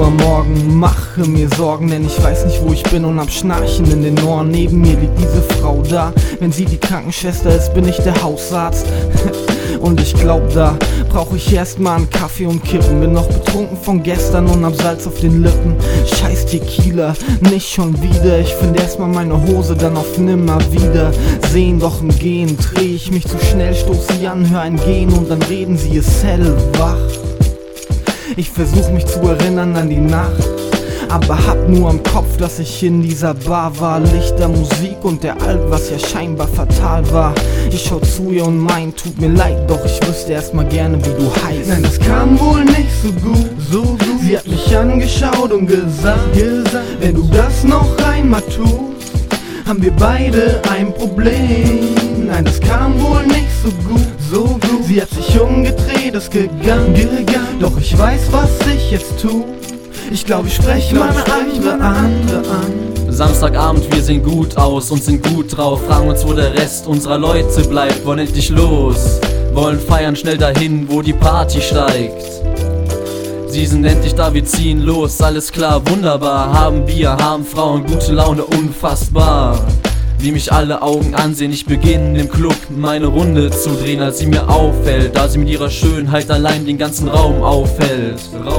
Uhr morgen, mache mir Sorgen, denn ich weiß nicht, wo ich bin und hab Schnarchen in den Ohren. Neben mir liegt diese Frau da, wenn sie die Krankenschwester ist, bin ich der Hausarzt. Und ich glaub, da brauch ich erstmal einen Kaffee und Kippen. Bin noch betrunken von gestern und hab Salz auf den Lippen. Scheiß Tequila, nicht schon wieder. Ich find erstmal meine Hose, dann auf nimmer wieder. Sehen doch im Gehen, dreh ich mich zu schnell, stoß sie an, hör ein Gehen und dann reden sie, ist hellwach. Ich versuch mich zu erinnern an die Nacht, aber hab nur am Kopf, dass ich in dieser Bar war. Lichter, Musik und der Alt, was ja scheinbar fatal war. Ich schau zu ihr und mein, tut mir leid, doch ich wüsste erstmal gerne, wie du heißt. Nein, das kam wohl nicht so gut, Sie hat mich angeschaut und gesagt, wenn du das noch einmal tust, haben wir beide ein Problem. Nein, das kam wohl nicht so gut. Sie hat sich umgedreht, ist gegangen, doch ich weiß, was ich jetzt tu. Ich glaube, ich spreche mal eine andere an. Samstagabend, wir sehen gut aus und sind gut drauf. Fragen uns, wo der Rest unserer Leute bleibt. Wollen endlich los, wollen feiern schnell dahin, wo die Party steigt. Sie sind endlich da, wir ziehen los, alles klar, wunderbar. Haben Bier, haben Frauen, gute Laune, unfassbar. Wie mich alle Augen ansehen, ich beginne im Club meine Runde zu drehen, als sie mir auffällt, da sie mit ihrer Schönheit allein den ganzen Raum auffällt.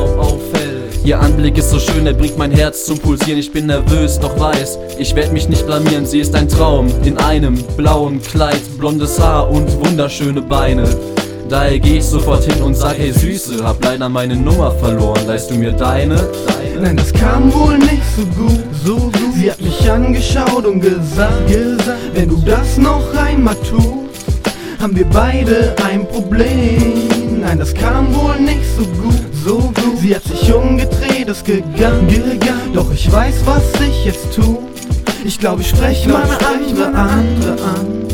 Ihr Anblick ist so schön, er bringt mein Herz zum Pulsieren. Ich bin nervös, doch weiß, ich werd mich nicht blamieren. Sie ist ein Traum in einem blauen Kleid, blondes Haar und wunderschöne Beine. Daher geh ich sofort hin und sag, hey Süße, hab leider meine Nummer verloren, leihst du mir deine? Nein, das kam wohl nicht so gut. Sie hat mich angeschaut und gesagt, wenn du das noch einmal tust, haben wir beide ein Problem. Nein, das kam wohl nicht so gut. Sie hat sich umgedreht, ist gegangen, doch ich weiß, was ich jetzt tu. Ich glaube, ich spreche mal eine andere an.